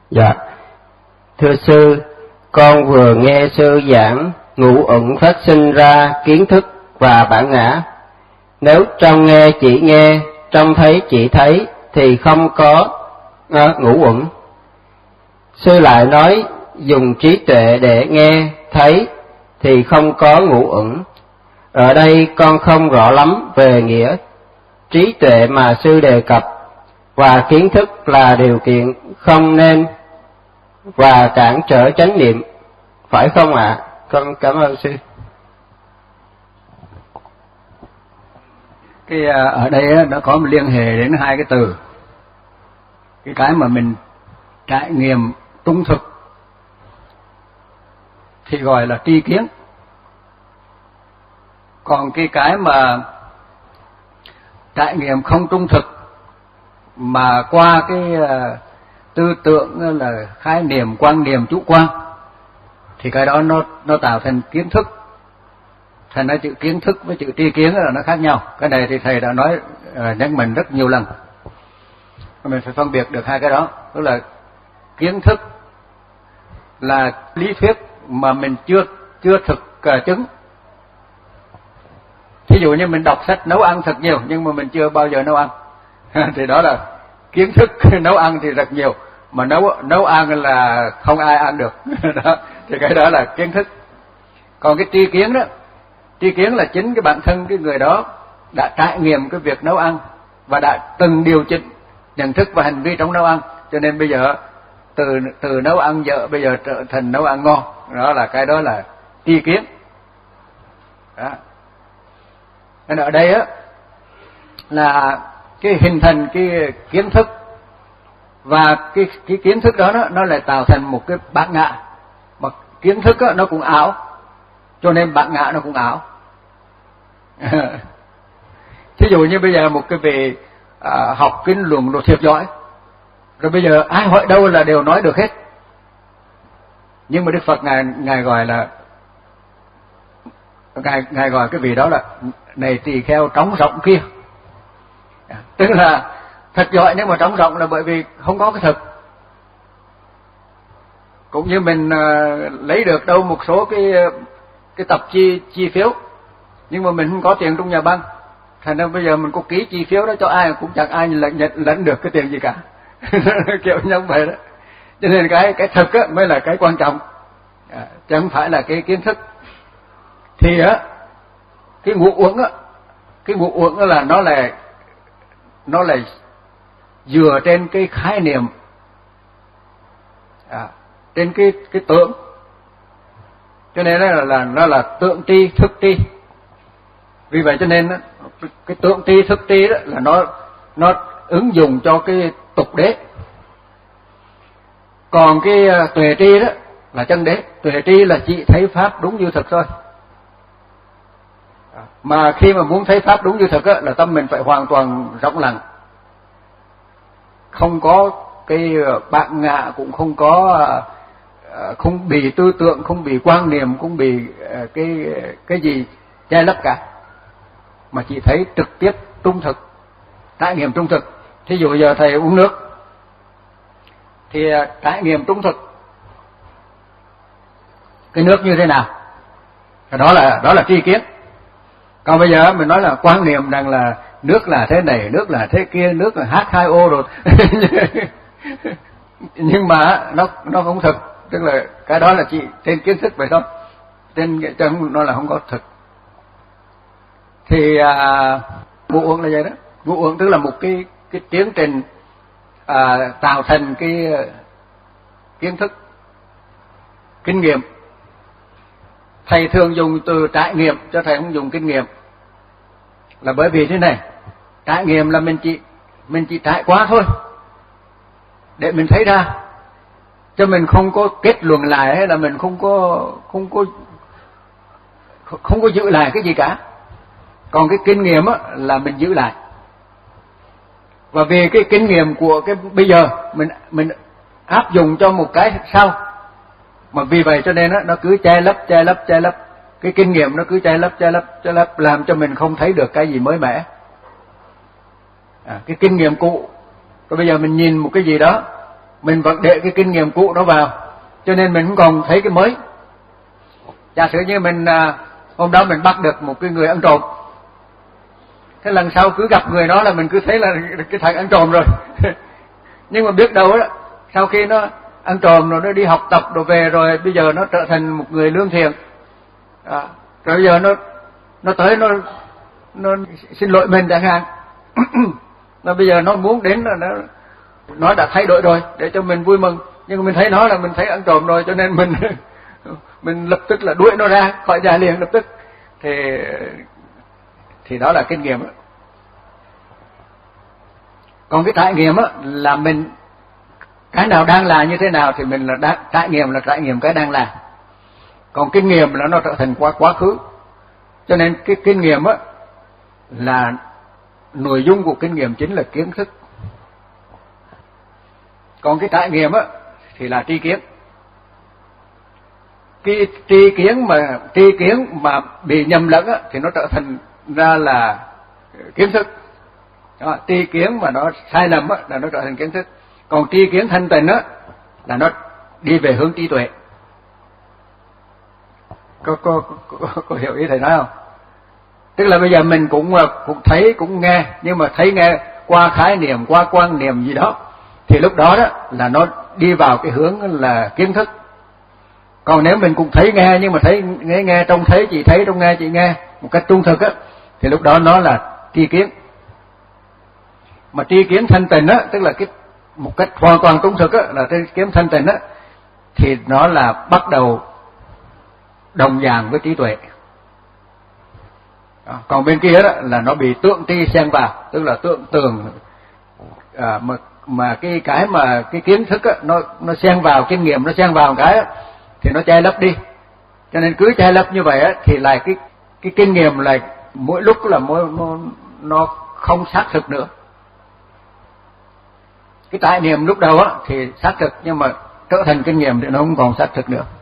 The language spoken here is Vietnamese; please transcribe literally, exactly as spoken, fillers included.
Dạ, thưa sư, con vừa nghe sư giảng ngũ uẩn phát sinh ra kiến thức và bản ngã. Nếu trong nghe chỉ nghe, trong thấy chỉ thấy thì không có à, ngũ uẩn. Sư lại nói dùng trí tuệ để nghe, thấy thì không có ngũ uẩn. Ở đây con không rõ lắm về nghĩa trí tuệ mà sư đề cập, và kiến thức là điều kiện không nên và cản trở chánh niệm, phải không ạ? À? Con cảm ơn sư. Cái ở đây nó có một liên hệ đến hai cái từ. Cái cái mà mình trải nghiệm trung thực thì gọi là tri kiến. Còn cái cái mà trải nghiệm không trung thực mà qua cái uh, tư tưởng là khái niệm, quan niệm, chủ quan thì cái đó nó nó tạo thành kiến thức. Thành ra chữ kiến thức với chữ tri kiến là nó khác nhau. Cái này thì thầy đã nói uh, nhắc mình rất nhiều lần. Mình phải phân biệt được hai cái đó. Tức là kiến thức là lý thuyết mà mình chưa chưa thực uh, chứng. Thí dụ như mình đọc sách nấu ăn thật nhiều nhưng mà mình chưa bao giờ nấu ăn thì đó là kiến thức. Nấu ăn thì rất nhiều mà nấu nấu ăn là không ai ăn được đó, thì cái đó là kiến thức. Còn cái tri kiến đó, tri kiến là chính cái bản thân cái người đó đã trải nghiệm cái việc nấu ăn và đã từng điều chỉnh nhận thức và hành vi trong nấu ăn, cho nên bây giờ từ từ nấu ăn dở bây giờ trở thành nấu ăn ngon. Đó là cái đó là tri kiến đó. Nên ở đây á là cái hình thành cái kiến thức, và cái cái kiến thức đó nó, nó lại tạo thành một cái bản ngã. Mà kiến thức á, nó cũng ảo, cho nên bản ngã nó cũng ảo. Thí dụ như bây giờ một cái vị à, học kinh luận đồ thiệt giỏi, rồi bây giờ ai hỏi đâu là đều nói được hết. Nhưng mà Đức Phật ngài ngài gọi là ngài ngài gọi cái vị đó là này tỳ kheo trống rỗng kia. Tức là thật giỏi nhưng mà trống rỗng là bởi vì không có cái thực. Cũng như mình uh, lấy được đâu một số cái cái tập chi chi phiếu, nhưng mà mình không có tiền trong nhà băng, thành ra bây giờ mình có ký chi phiếu đó cho ai cũng chẳng ai nhận nhận lãnh được cái tiền gì cả. Kiểu như vậy đó. Cho nên cái cái thực á mới là cái quan trọng, à, chứ không phải là cái kiến thức. Thì á cái ngũ uẩn á, cái ngũ uẩn đó là nó là nó là dựa trên cái khái niệm, à, trên cái cái tưởng, cho nên là là nó là tượng tri thức tri. Vì vậy cho nên cái tượng tri thức tri đó là nó nó ứng dụng cho cái tục đế. Còn cái tuệ tri đó là chân đế. Tuệ tri là chỉ thấy pháp đúng như thực thôi. Mà khi mà muốn thấy pháp đúng như thực á, là tâm mình phải hoàn toàn rỗng lặng, không có cái bản ngã, cũng không có, không bị tư tưởng, không bị quan niệm, không bị cái cái gì che lấp cả, mà chỉ thấy trực tiếp trung thực, trải nghiệm trung thực. Thí dụ giờ thầy uống nước thì trải nghiệm trung thực cái nước như thế nào, đó là đó là tri kiến. Còn bây giờ mình nói là quan niệm rằng là nước là thế này, nước là thế kia, nước là H hai O rồi. Nhưng mà nó nó không thực, tức là cái đó là chỉ trên kiến thức vậy thôi, trên chân nó là không có thực. Thì à, ngũ uẩn là vậy đó. Ngũ uẩn tức là một cái cái tiến trình à, tạo thành cái kiến thức, kinh nghiệm. Thầy thường dùng từ trải nghiệm cho thầy không dùng kinh nghiệm, là bởi vì thế này, trải nghiệm là mình chỉ mình chỉ trải qua thôi để mình thấy ra, cho mình không có kết luận lại, hay là mình không có không có không có giữ lại cái gì cả. Còn cái kinh nghiệm á là mình giữ lại, và vì cái kinh nghiệm của cái bây giờ mình mình áp dụng cho một cái sau, mà vì vậy cho nên á nó cứ che lấp che lấp che lấp, cái kinh nghiệm nó cứ che lấp che lấp che lấp, làm cho mình không thấy được cái gì mới mẻ. À, cái kinh nghiệm cũ, rồi bây giờ mình nhìn một cái gì đó mình vẫn để cái kinh nghiệm cũ nó vào, cho nên mình không còn thấy cái mới. Giả sử như mình hôm đó mình bắt được một cái người ăn trộm, thế lần sau cứ gặp người đó là mình cứ thấy là cái thằng ăn trộm rồi. Nhưng mà biết đâu đó, sau khi nó ăn trộm rồi nó đi học tập rồi về rồi bây giờ nó trở thành một người lương thiện, à, rồi bây giờ nó nó tới nó nó xin lỗi mình chẳng hạn. Nó bây giờ nó muốn đến là nó nó đã thay đổi rồi để cho mình vui mừng, nhưng mà mình thấy nó là mình thấy ăn trộm rồi, cho nên mình mình lập tức là đuổi nó ra khỏi nhà liền lập tức. Thì thì đó là kinh nghiệm đó. Còn cái trải nghiệm á là mình cái nào đang là như thế nào thì mình là đã, trải nghiệm là trải nghiệm cái đang là. Còn kinh nghiệm là nó trở thành quá quá khứ. Cho nên cái kinh nghiệm á là nội dung của kinh nghiệm chính là kiến thức. Còn cái trải nghiệm á thì là tri kiến. Cái tri kiến mà tri kiến mà bị nhầm lẫn á thì nó trở thành ra là kiến thức. Đó, tri kiến mà nó sai lầm á là nó trở thành kiến thức. Còn tri kiến thanh tịnh á là nó đi về hướng trí tuệ. Có, có, có, có hiểu ý thầy nói không? Tức là bây giờ mình cũng cũng thấy cũng nghe, nhưng mà thấy nghe qua khái niệm, qua quan niệm gì đó, thì lúc đó đó là nó đi vào cái hướng là kiến thức. Còn nếu mình cũng thấy nghe nhưng mà thấy nghe nghe trông thấy chị thấy, trông nghe chị nghe một cách trung thực á, thì lúc đó nó là tri kiến. Mà tri kiến thanh tịnh á, tức là cái một cách hoàn toàn trung thực á, là tri kiến thanh tịnh á, thì nó là bắt đầu đồng dạng với trí tuệ. Đó. Còn bên kia đó là nó bị tượng tri xen vào, tức là tượng tường, à, mà mà cái cái mà cái kiến thức á, nó nó xen vào kinh nghiệm, nó xen vào một cái á, thì nó che lấp đi. Cho nên cứ che lấp như vậy á, thì lại cái cái kinh nghiệm lại mỗi lúc là mỗi nó, nó không xác thực nữa. Cái trải nghiệm lúc đầu á thì xác thực, nhưng mà trở thành kinh nghiệm thì nó không còn xác thực nữa.